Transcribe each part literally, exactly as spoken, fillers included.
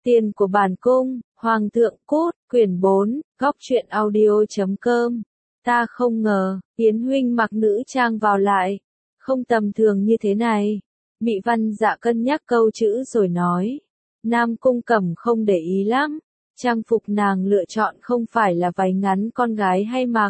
Tiền của bản cung, Hoàng thượng cút, quyển bốn, góc truyện audio.com. Ta không ngờ, Yến huynh mặc nữ trang vào lại. Không tầm thường như thế này. Mị Văn Dạ cân nhắc câu chữ rồi nói. Nam Cung Cẩm không để ý lắm. Trang phục nàng lựa chọn không phải là váy ngắn con gái hay mặc,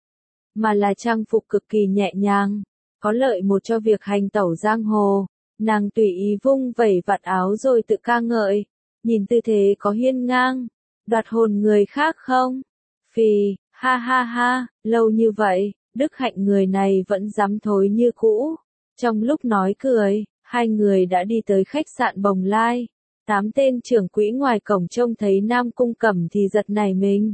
mà là trang phục cực kỳ nhẹ nhàng, có lợi một cho việc hành tẩu giang hồ. Nàng tùy ý vung vẩy vạt áo rồi tự ca ngợi. Nhìn tư thế có hiên ngang, đoạt hồn người khác không? Phì, ha ha ha, lâu như vậy, đức hạnh người này vẫn dám thối như cũ. Trong lúc nói cười, hai người đã đi tới khách sạn Bồng Lai. Tám tên trưởng quỹ ngoài cổng trông thấy Nam Cung Cẩm thì giật nảy mình.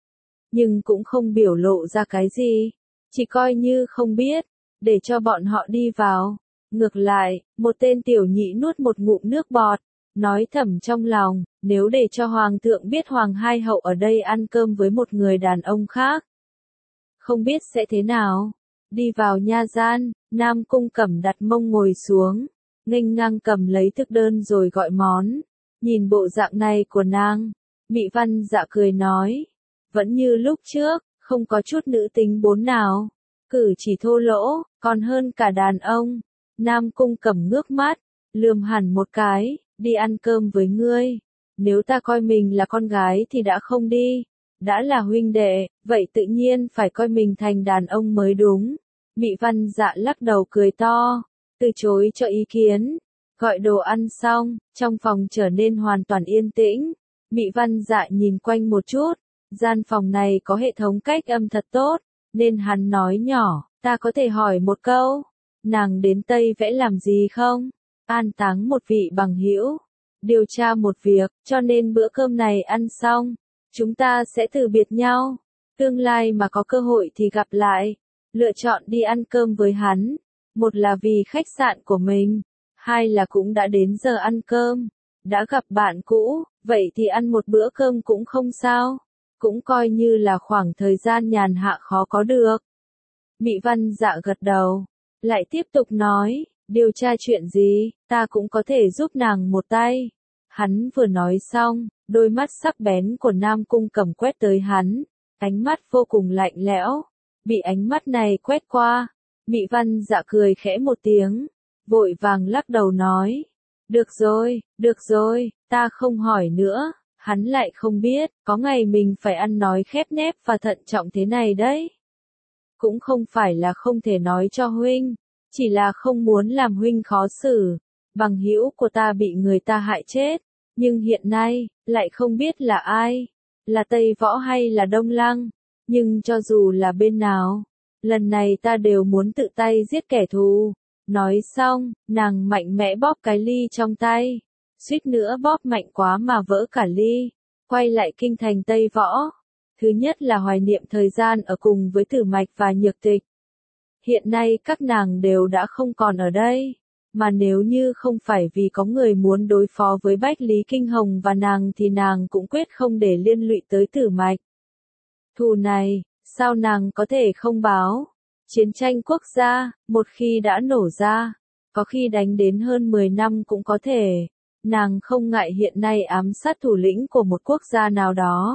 Nhưng cũng không biểu lộ ra cái gì, chỉ coi như không biết, để cho bọn họ đi vào. Ngược lại, một tên tiểu nhị nuốt một ngụm nước bọt, nói thầm trong lòng, nếu để cho Hoàng thượng biết Hoàng Hai Hậu ở đây ăn cơm với một người đàn ông khác, không biết sẽ thế nào. Đi vào nha gian, Nam Cung Cẩm đặt mông ngồi xuống, nghênh ngang cầm lấy thức đơn rồi gọi món. Nhìn bộ dạng này của nàng, Mị Văn Dạ cười nói, vẫn như lúc trước, không có chút nữ tính bốn nào, cử chỉ thô lỗ, còn hơn cả đàn ông. Nam Cung Cẩm ngước mắt, lườm hẳn một cái, đi ăn cơm với ngươi. Nếu ta coi mình là con gái thì đã không đi, đã là huynh đệ, vậy tự nhiên phải coi mình thành đàn ông mới đúng. Mị Văn Dạ lắc đầu cười to, từ chối cho ý kiến. Gọi đồ ăn xong, trong phòng trở nên hoàn toàn yên tĩnh. Mị Văn Dạ nhìn quanh một chút, gian phòng này có hệ thống cách âm thật tốt, nên hắn nói nhỏ, ta có thể hỏi một câu, nàng đến Tây Vẽ làm gì không? An táng một vị bằng hữu, điều tra một việc, cho nên bữa cơm này ăn xong, chúng ta sẽ từ biệt nhau. Tương lai mà có cơ hội thì gặp lại. Lựa chọn đi ăn cơm với hắn, một là vì khách sạn của mình, hai là cũng đã đến giờ ăn cơm. Đã gặp bạn cũ, vậy thì ăn một bữa cơm cũng không sao, cũng coi như là khoảng thời gian nhàn hạ khó có được. Mị Văn Dạ gật đầu, lại tiếp tục nói, điều tra chuyện gì, ta cũng có thể giúp nàng một tay. Hắn vừa nói xong, đôi mắt sắc bén của Nam Cung Cẩm quét tới hắn, ánh mắt vô cùng lạnh lẽo. Bị ánh mắt này quét qua, Mị Văn Dạ cười khẽ một tiếng, vội vàng lắc đầu nói, được rồi, được rồi, ta không hỏi nữa. Hắn lại không biết, có ngày mình phải ăn nói khép nép và thận trọng thế này đấy. Cũng không phải là không thể nói cho huynh, chỉ là không muốn làm huynh khó xử. Bằng hữu của ta bị người ta hại chết, nhưng hiện nay, lại không biết là ai, là Tây Võ hay là Đông Lăng. Nhưng cho dù là bên nào, lần này ta đều muốn tự tay giết kẻ thù. Nói xong, nàng mạnh mẽ bóp cái ly trong tay, suýt nữa bóp mạnh quá mà vỡ cả ly. Quay lại kinh thành Tây Võ. Thứ nhất là hoài niệm thời gian ở cùng với Tử Mạch và Nhược Tịch. Hiện nay các nàng đều đã không còn ở đây, mà nếu như không phải vì có người muốn đối phó với Bách Lý Kinh Hồng và nàng thì nàng cũng quyết không để liên lụy tới Tử Mạch. Thù này, sao nàng có thể không báo? Chiến tranh quốc gia, một khi đã nổ ra, có khi đánh đến hơn mười năm cũng có thể. Nàng không ngại hiện nay ám sát thủ lĩnh của một quốc gia nào đó.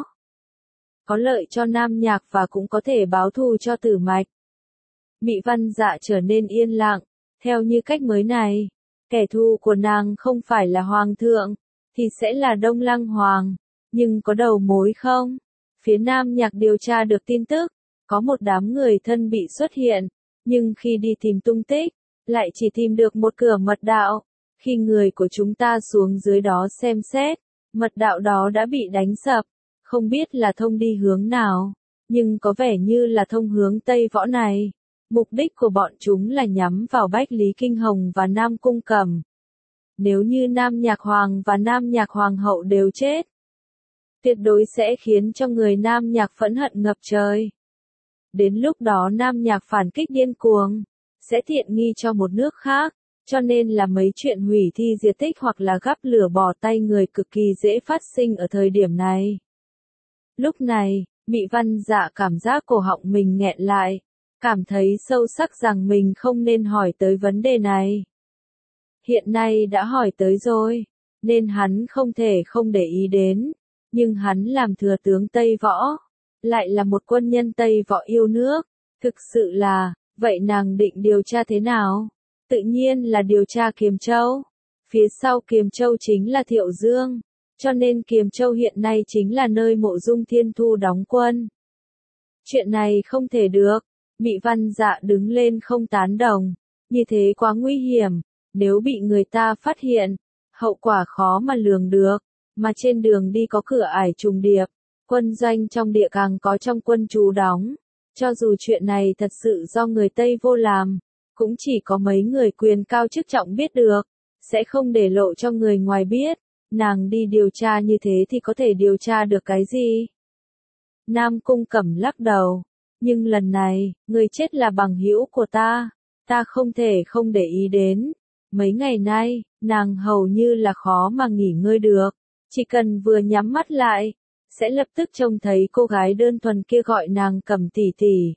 Có lợi cho Nam Nhạc và cũng có thể báo thù cho Tử Mạch. Mị Văn Dạ trở nên yên lặng, theo như cách mới này, kẻ thù của nàng không phải là Hoàng thượng, thì sẽ là Đông Lăng Hoàng. Nhưng có đầu mối không? Phía Nam Nhạc điều tra được tin tức, có một đám người thân bị xuất hiện, nhưng khi đi tìm tung tích, lại chỉ tìm được một cửa mật đạo. Khi người của chúng ta xuống dưới đó xem xét, mật đạo đó đã bị đánh sập, không biết là thông đi hướng nào, nhưng có vẻ như là thông hướng Tây Võ này. Mục đích của bọn chúng là nhắm vào Bách Lý Kinh Hồng và Nam Cung Cẩm. Nếu như Nam Nhạc Hoàng và Nam Nhạc Hoàng hậu đều chết, tuyệt đối sẽ khiến cho người Nam Nhạc phẫn hận ngập trời. Đến lúc đó Nam Nhạc phản kích điên cuồng, sẽ thiện nghi cho một nước khác, cho nên là mấy chuyện hủy thi diệt tích hoặc là gắp lửa bỏ tay người cực kỳ dễ phát sinh ở thời điểm này. Lúc này, Mị Văn Dạ cảm giác cổ họng mình nghẹn lại, cảm thấy sâu sắc rằng mình không nên hỏi tới vấn đề này. Hiện nay đã hỏi tới rồi, nên hắn không thể không để ý đến, nhưng hắn làm thừa tướng Tây Võ, lại là một quân nhân Tây Võ yêu nước, thực sự là, vậy nàng định điều tra thế nào? Tự nhiên là điều tra Kiềm Châu. Phía sau Kiềm Châu chính là Thiệu Dương, cho nên Kiềm Châu hiện nay chính là nơi Mộ Dung Thiên Thu đóng quân. Chuyện này không thể được, Mị Văn Dạ đứng lên không tán đồng, như thế quá nguy hiểm, nếu bị người ta phát hiện, hậu quả khó mà lường được, mà trên đường đi có cửa ải trùng điệp, quân doanh trong địa càng có trong quân trú đóng, cho dù chuyện này thật sự do người Tây vô làm, cũng chỉ có mấy người quyền cao chức trọng biết được, sẽ không để lộ cho người ngoài biết, nàng đi điều tra như thế thì có thể điều tra được cái gì? Nam Cung Cẩm lắc đầu, nhưng lần này, người chết là bằng hữu của ta, ta không thể không để ý đến. Mấy ngày nay, nàng hầu như là khó mà nghỉ ngơi được, chỉ cần vừa nhắm mắt lại, sẽ lập tức trông thấy cô gái đơn thuần kia gọi nàng Cẩm tỷ tỷ.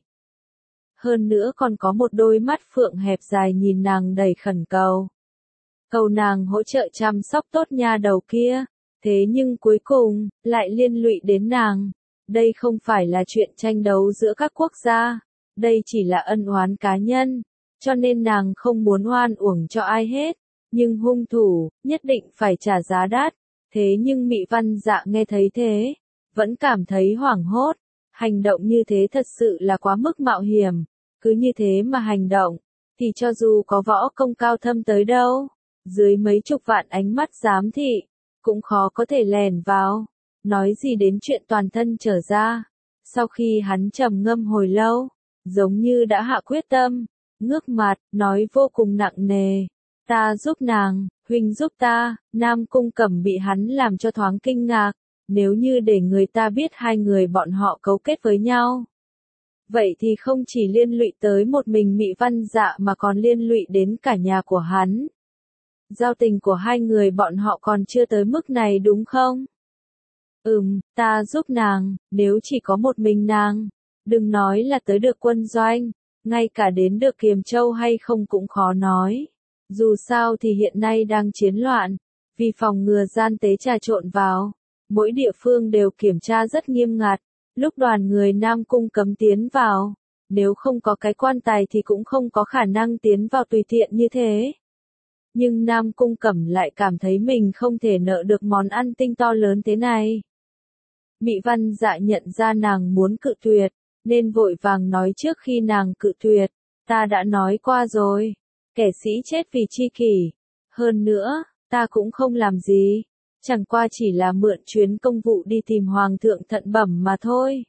Hơn nữa còn có một đôi mắt phượng hẹp dài nhìn nàng đầy khẩn cầu. Cầu nàng hỗ trợ chăm sóc tốt nha đầu kia, thế nhưng cuối cùng, lại liên lụy đến nàng. Đây không phải là chuyện tranh đấu giữa các quốc gia, đây chỉ là ân oán cá nhân, cho nên nàng không muốn oan uổng cho ai hết, nhưng hung thủ, nhất định phải trả giá đắt. Thế nhưng Mị Văn Dạ nghe thấy thế, vẫn cảm thấy hoảng hốt, hành động như thế thật sự là quá mức mạo hiểm, cứ như thế mà hành động, thì cho dù có võ công cao thâm tới đâu, dưới mấy chục vạn ánh mắt giám thị, cũng khó có thể lèn vào, nói gì đến chuyện toàn thân trở ra. Sau khi hắn trầm ngâm hồi lâu, giống như đã hạ quyết tâm, ngước mặt, nói vô cùng nặng nề, ta giúp nàng, huynh giúp ta. Nam Cung Cẩm bị hắn làm cho thoáng kinh ngạc, nếu như để người ta biết hai người bọn họ cấu kết với nhau, vậy thì không chỉ liên lụy tới một mình Mị Văn Dạ mà còn liên lụy đến cả nhà của hắn. Giao tình của hai người bọn họ còn chưa tới mức này đúng không? Ừm, ta giúp nàng, nếu chỉ có một mình nàng, đừng nói là tới được quân doanh, ngay cả đến được Kiềm Châu hay không cũng khó nói. Dù sao thì hiện nay đang chiến loạn, vì phòng ngừa gian tế trà trộn vào, mỗi địa phương đều kiểm tra rất nghiêm ngặt, lúc đoàn người Nam Cung cấm tiến vào, nếu không có cái quan tài thì cũng không có khả năng tiến vào tùy tiện như thế. Nhưng Nam Cung Cẩm lại cảm thấy mình không thể nợ được món ăn tinh to lớn thế này. Mị Văn Dạ nhận ra nàng muốn cự tuyệt, nên vội vàng nói trước khi nàng cự tuyệt, ta đã nói qua rồi, kẻ sĩ chết vì chi kỷ, hơn nữa, ta cũng không làm gì, chẳng qua chỉ là mượn chuyến công vụ đi tìm Hoàng thượng Thận Bẩm mà thôi.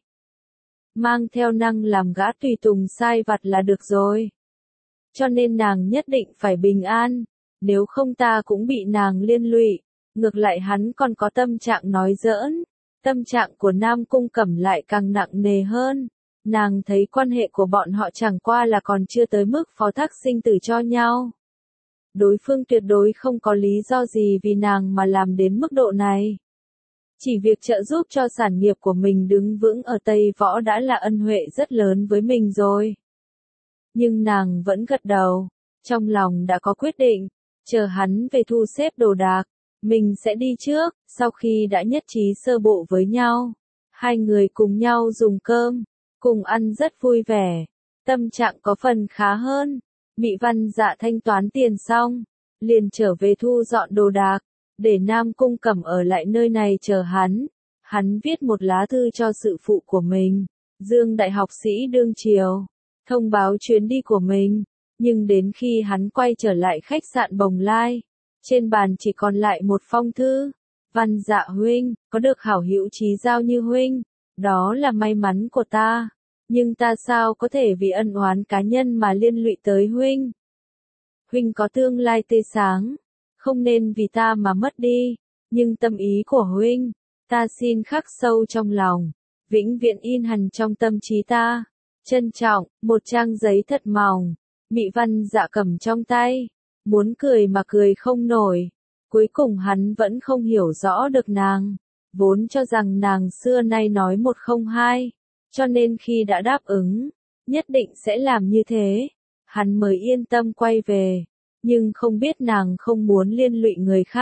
Mang theo năng làm gã tùy tùng sai vặt là được rồi. Cho nên nàng nhất định phải bình an, nếu không ta cũng bị nàng liên lụy, ngược lại hắn còn có tâm trạng nói giỡn. Tâm trạng của Nam Cung Cẩm lại càng nặng nề hơn, nàng thấy quan hệ của bọn họ chẳng qua là còn chưa tới mức phó thác sinh tử cho nhau. Đối phương tuyệt đối không có lý do gì vì nàng mà làm đến mức độ này. Chỉ việc trợ giúp cho sản nghiệp của mình đứng vững ở Tây Võ đã là ân huệ rất lớn với mình rồi. Nhưng nàng vẫn gật đầu, trong lòng đã có quyết định, chờ hắn về thu xếp đồ đạc, mình sẽ đi trước. Sau khi đã nhất trí sơ bộ với nhau, hai người cùng nhau dùng cơm, cùng ăn rất vui vẻ, tâm trạng có phần khá hơn. Mị Văn Dạ thanh toán tiền xong, liền trở về thu dọn đồ đạc, để Nam Cung Cẩm ở lại nơi này chờ hắn. Hắn viết một lá thư cho sự phụ của mình, Dương đại học sĩ đương triều, thông báo chuyến đi của mình, nhưng đến khi hắn quay trở lại khách sạn Bồng Lai, trên bàn chỉ còn lại một phong thư. Văn Dạ huynh, có được hảo hữu chí giao như huynh, đó là may mắn của ta, nhưng ta sao có thể vì ân oán cá nhân mà liên lụy tới huynh. Huynh có tương lai tươi sáng, không nên vì ta mà mất đi, nhưng tâm ý của huynh, ta xin khắc sâu trong lòng, vĩnh viễn in hằn trong tâm trí ta. Trân trọng, một trang giấy thật mỏng, Mị Văn Dạ cầm trong tay, muốn cười mà cười không nổi. Cuối cùng hắn vẫn không hiểu rõ được nàng, vốn cho rằng nàng xưa nay nói một không hai, cho nên khi đã đáp ứng, nhất định sẽ làm như thế, hắn mới yên tâm quay về, nhưng không biết nàng không muốn liên lụy người khác,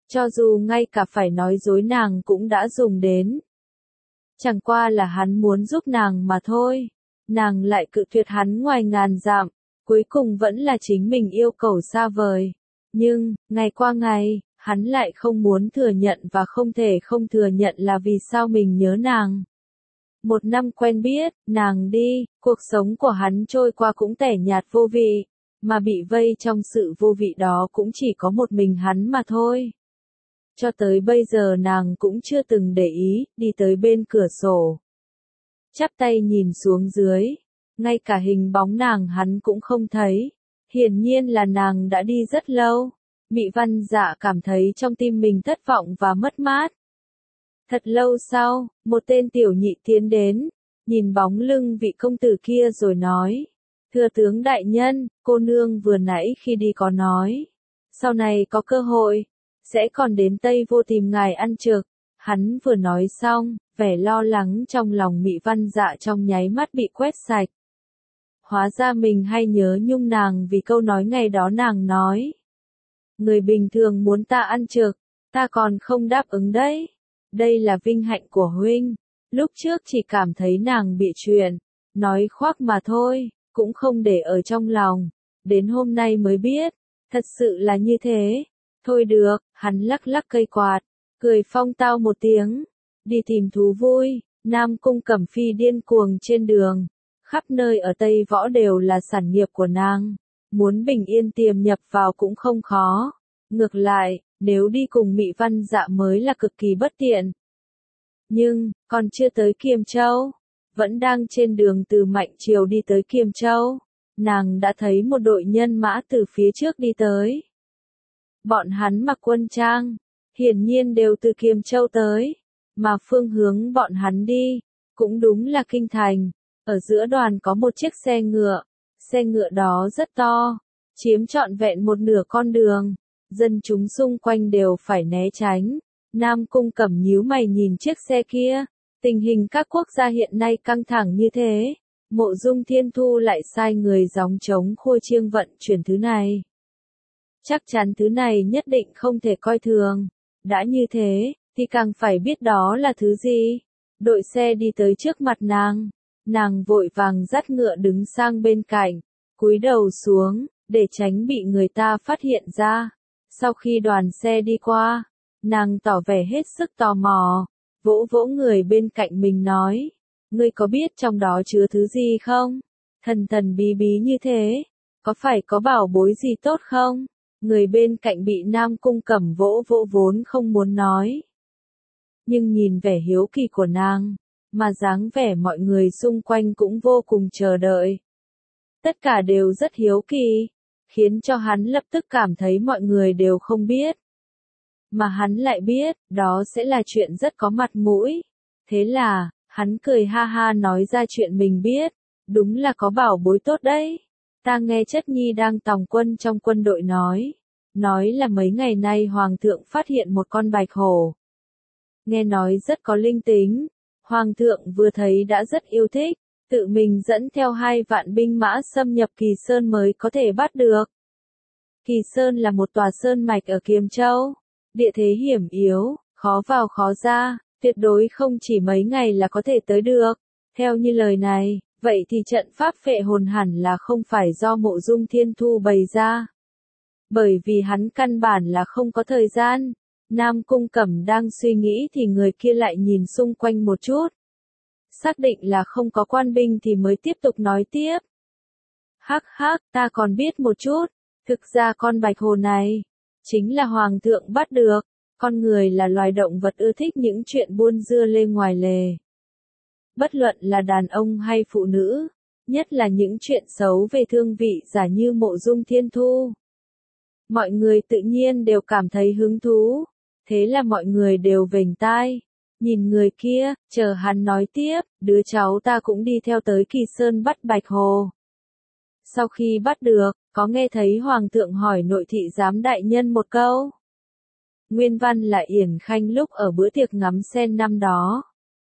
Cho dù ngay cả phải nói dối nàng cũng đã dùng đến. Chẳng qua là hắn muốn giúp nàng mà thôi. Nàng lại cự tuyệt hắn ngoài ngàn dặm, cuối cùng vẫn là chính mình yêu cầu xa vời. Nhưng, ngày qua ngày, hắn lại không muốn thừa nhận và không thể không thừa nhận là vì sao mình nhớ nàng. Một năm quen biết, nàng đi, cuộc sống của hắn trôi qua cũng tẻ nhạt vô vị, mà bị vây trong sự vô vị đó cũng chỉ có một mình hắn mà thôi. Cho tới bây giờ nàng cũng chưa từng để ý, đi tới bên cửa sổ. Chắp tay nhìn xuống dưới, ngay cả hình bóng nàng hắn cũng không thấy. Hiển nhiên là nàng đã đi rất lâu. Mị Văn Dạ cảm thấy trong tim mình thất vọng và mất mát. Thật lâu sau, một tên tiểu nhị tiến đến, nhìn bóng lưng vị công tử kia rồi nói. Thưa tướng đại nhân, cô nương vừa nãy khi đi có nói. Sau này có cơ hội, sẽ còn đến Tây Vô tìm ngài ăn trực. Hắn vừa nói xong, vẻ lo lắng trong lòng Mị Văn Dạ trong nháy mắt bị quét sạch. Hóa ra mình hay nhớ nhung nàng vì câu nói ngày đó nàng nói. Người bình thường muốn ta ăn trực, ta còn không đáp ứng đấy. Đây là vinh hạnh của huynh. Lúc trước chỉ cảm thấy nàng bị chuyện, nói khoác mà thôi, cũng không để ở trong lòng. Đến hôm nay mới biết, thật sự là như thế. Thôi được, hắn lắc lắc cây quạt, cười phong tao một tiếng, đi tìm thú vui. Nam Cung Cẩm Phi điên cuồng trên đường, khắp nơi ở Tây Võ đều là sản nghiệp của nàng, muốn bình yên tiềm nhập vào cũng không khó. Ngược lại, nếu đi cùng Mị Văn Dạ mới là cực kỳ bất tiện. Nhưng, còn chưa tới Kiềm Châu, vẫn đang trên đường từ Mạnh Triều đi tới Kiềm Châu, nàng đã thấy một đội nhân mã từ phía trước đi tới. Bọn hắn mặc quân trang, hiển nhiên đều từ Kiềm Châu tới, mà phương hướng bọn hắn đi, cũng đúng là kinh thành. Ở giữa đoàn có một chiếc xe ngựa, xe ngựa đó rất to, chiếm trọn vẹn một nửa con đường, dân chúng xung quanh đều phải né tránh. Nam Cung Cẩm nhíu mày nhìn chiếc xe kia, tình hình các quốc gia hiện nay căng thẳng như thế, Mộ Dung Thiên Thu lại sai người gióng trống khua chiêng vận chuyển thứ này. Chắc chắn thứ này nhất định không thể coi thường, đã như thế, thì càng phải biết đó là thứ gì. Đội xe đi tới trước mặt nàng, nàng vội vàng dắt ngựa đứng sang bên cạnh, cúi đầu xuống, để tránh bị người ta phát hiện ra. Sau khi đoàn xe đi qua, nàng tỏ vẻ hết sức tò mò, vỗ vỗ người bên cạnh mình nói, ngươi có biết trong đó chứa thứ gì không? Thần thần bí bí như thế, có phải có bảo bối gì tốt không? Người bên cạnh bị Nam Cung Cẩm vỗ vỗ vốn không muốn nói. Nhưng nhìn vẻ hiếu kỳ của nàng, mà dáng vẻ mọi người xung quanh cũng vô cùng chờ đợi. Tất cả đều rất hiếu kỳ, khiến cho hắn lập tức cảm thấy mọi người đều không biết. Mà hắn lại biết, đó sẽ là chuyện rất có mặt mũi. Thế là, hắn cười ha ha nói ra chuyện mình biết, đúng là có bảo bối tốt đấy. Ta nghe Chất Nhi đang tòng quân trong quân đội nói, nói là mấy ngày nay Hoàng thượng phát hiện một con bạch hổ. Nghe nói rất có linh tính, Hoàng thượng vừa thấy đã rất yêu thích, tự mình dẫn theo hai vạn binh mã xâm nhập Kỳ Sơn mới có thể bắt được. Kỳ Sơn là một tòa sơn mạch ở Kiềm Châu, địa thế hiểm yếu, khó vào khó ra, tuyệt đối không chỉ mấy ngày là có thể tới được. Theo như lời này, vậy thì trận pháp phệ hồn hẳn là không phải do Mộ Dung Thiên Thu bày ra. Bởi vì hắn căn bản là không có thời gian. Nam Cung Cẩm đang suy nghĩ thì người kia lại nhìn xung quanh một chút. Xác định là không có quan binh thì mới tiếp tục nói tiếp. Hắc hắc, ta còn biết một chút, thực ra con bạch hổ này, chính là Hoàng thượng bắt được, con người là loài động vật ưa thích những chuyện buôn dưa lê ngoài lề. Bất luận là đàn ông hay phụ nữ, nhất là những chuyện xấu về thương vị giả như Mộ Dung Thiên Thu. Mọi người tự nhiên đều cảm thấy hứng thú, thế là mọi người đều vểnh tai, nhìn người kia, chờ hắn nói tiếp, đứa cháu ta cũng đi theo tới Kỳ Sơn bắt bạch hổ. Sau khi bắt được, có nghe thấy Hoàng thượng hỏi nội thị giám đại nhân một câu. Nguyên văn là Yển Khanh lúc ở bữa tiệc ngắm sen năm đó.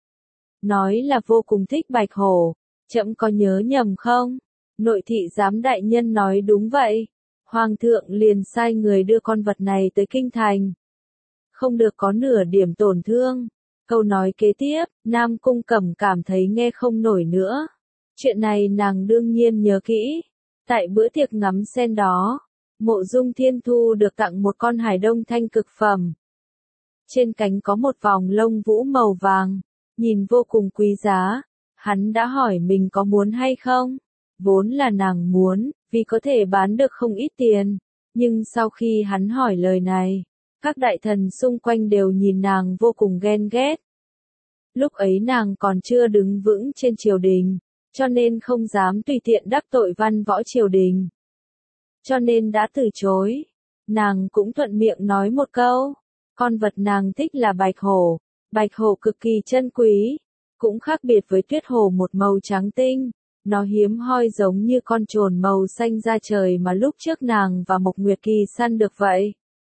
Nói là vô cùng thích bạch hổ, trẫm có nhớ nhầm không? Nội thị giám đại nhân nói đúng vậy. Hoàng thượng liền sai người đưa con vật này tới kinh thành. không được có nửa điểm tổn thương. Câu nói kế tiếp, Nam Cung Cẩm cảm thấy nghe không nổi nữa. Chuyện này nàng đương nhiên nhớ kỹ. Tại bữa tiệc ngắm sen đó, Mộ Dung Thiên Thu được tặng một con hải đông thanh cực phẩm. Trên cánh có một vòng lông vũ màu vàng, nhìn vô cùng quý giá. Hắn đã hỏi mình có muốn hay không? Vốn là nàng muốn, vì có thể bán được không ít tiền. Nhưng sau khi hắn hỏi lời này, các đại thần xung quanh đều nhìn nàng vô cùng ghen ghét. Lúc ấy nàng còn chưa đứng vững trên triều đình, cho nên không dám tùy tiện đắc tội văn võ triều đình. Cho nên đã từ chối. Nàng cũng thuận miệng nói một câu, con vật nàng thích là bạch hổ. Bạch hổ cực kỳ chân quý, cũng khác biệt với tuyết hổ một màu trắng tinh. Nó hiếm hoi giống như con trồn màu xanh da trời mà lúc trước nàng và Mộc Nguyệt Kỳ săn được vậy.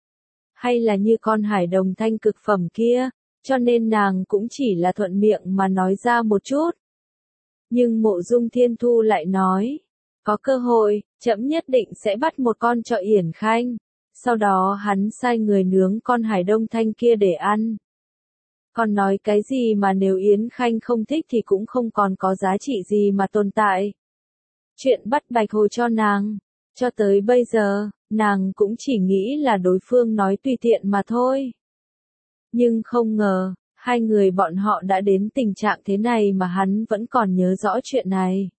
Hay là như con hải đồng thanh cực phẩm kia, cho nên nàng cũng chỉ là thuận miệng mà nói ra một chút. Nhưng Mộ Dung Thiên Thu lại nói, có cơ hội, trẫm nhất định sẽ bắt một con cho Yển Khanh. Sau đó hắn sai người nướng con hải đông thanh kia để ăn. Còn nói cái gì mà nếu Yến Khanh không thích thì cũng không còn có giá trị gì mà tồn tại. Chuyện bắt bạch hồ cho nàng, cho tới bây giờ, nàng cũng chỉ nghĩ là đối phương nói tùy tiện mà thôi. Nhưng không ngờ, hai người bọn họ đã đến tình trạng thế này mà hắn vẫn còn nhớ rõ chuyện này.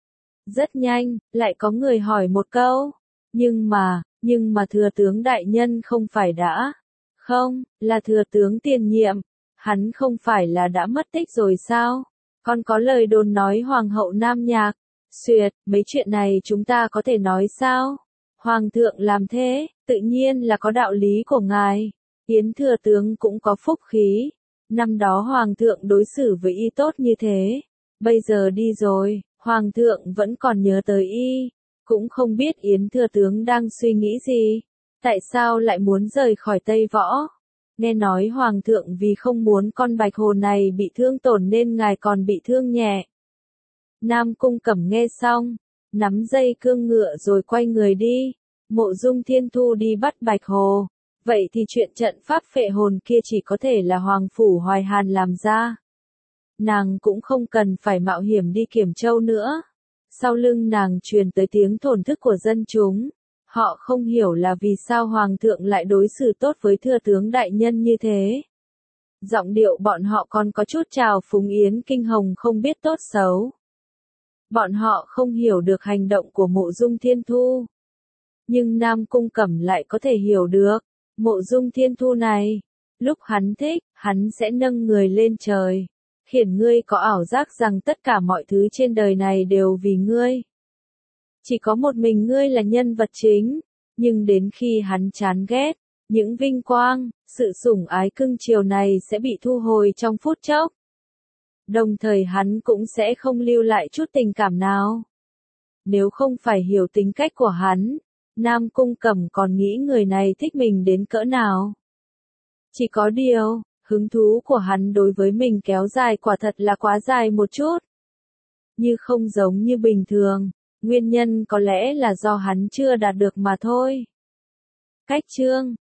Rất nhanh, lại có người hỏi một câu, nhưng mà, nhưng mà thừa tướng đại nhân không phải đã, không, là thừa tướng tiền nhiệm. Hắn không phải là đã mất tích rồi sao? Còn có lời đồn nói Hoàng hậu Nam Nhạc. Xuyệt, mấy chuyện này chúng ta có thể nói sao? Hoàng thượng làm thế, tự nhiên là có đạo lý của ngài. Yến thừa tướng cũng có phúc khí. Năm đó Hoàng thượng đối xử với y tốt như thế. Bây giờ đi rồi, Hoàng thượng vẫn còn nhớ tới y. Cũng không biết Yến thừa tướng đang suy nghĩ gì. Tại sao lại muốn rời khỏi Tây Võ? Nghe nói Hoàng thượng vì không muốn con bạch hồ này bị thương tổn nên ngài còn bị thương nhẹ. Nam Cung Cẩm nghe xong, nắm dây cương ngựa rồi quay người đi. Mộ Dung Thiên Thu đi bắt bạch hồ. Vậy thì chuyện trận pháp phệ hồn kia chỉ có thể là Hoàng Phủ Hoài Hàn làm ra. Nàng cũng không cần phải mạo hiểm đi Kiểm Châu nữa. Sau lưng nàng truyền tới tiếng thổn thức của dân chúng. Họ không hiểu là vì sao Hoàng thượng lại đối xử tốt với thừa tướng đại nhân như thế. Giọng điệu bọn họ còn có chút trào phúng Yến Kinh Hồng không biết tốt xấu. Bọn họ không hiểu được hành động của Mộ Dung Thiên Thu. Nhưng Nam Cung Cẩm lại có thể hiểu được. Mộ Dung Thiên Thu này, lúc hắn thích, hắn sẽ nâng người lên trời. Khiến ngươi có ảo giác rằng tất cả mọi thứ trên đời này đều vì ngươi. Chỉ có một mình ngươi là nhân vật chính, nhưng đến khi hắn chán ghét, những vinh quang, sự sủng ái cưng chiều này sẽ bị thu hồi trong phút chốc. Đồng thời hắn cũng sẽ không lưu lại chút tình cảm nào. Nếu không phải hiểu tính cách của hắn, Nam Cung Cẩm còn nghĩ người này thích mình đến cỡ nào. Chỉ có điều, hứng thú của hắn đối với mình kéo dài quả thật là quá dài một chút. Như không giống như bình thường. Nguyên nhân có lẽ là do hắn chưa đạt được mà thôi. Cách chương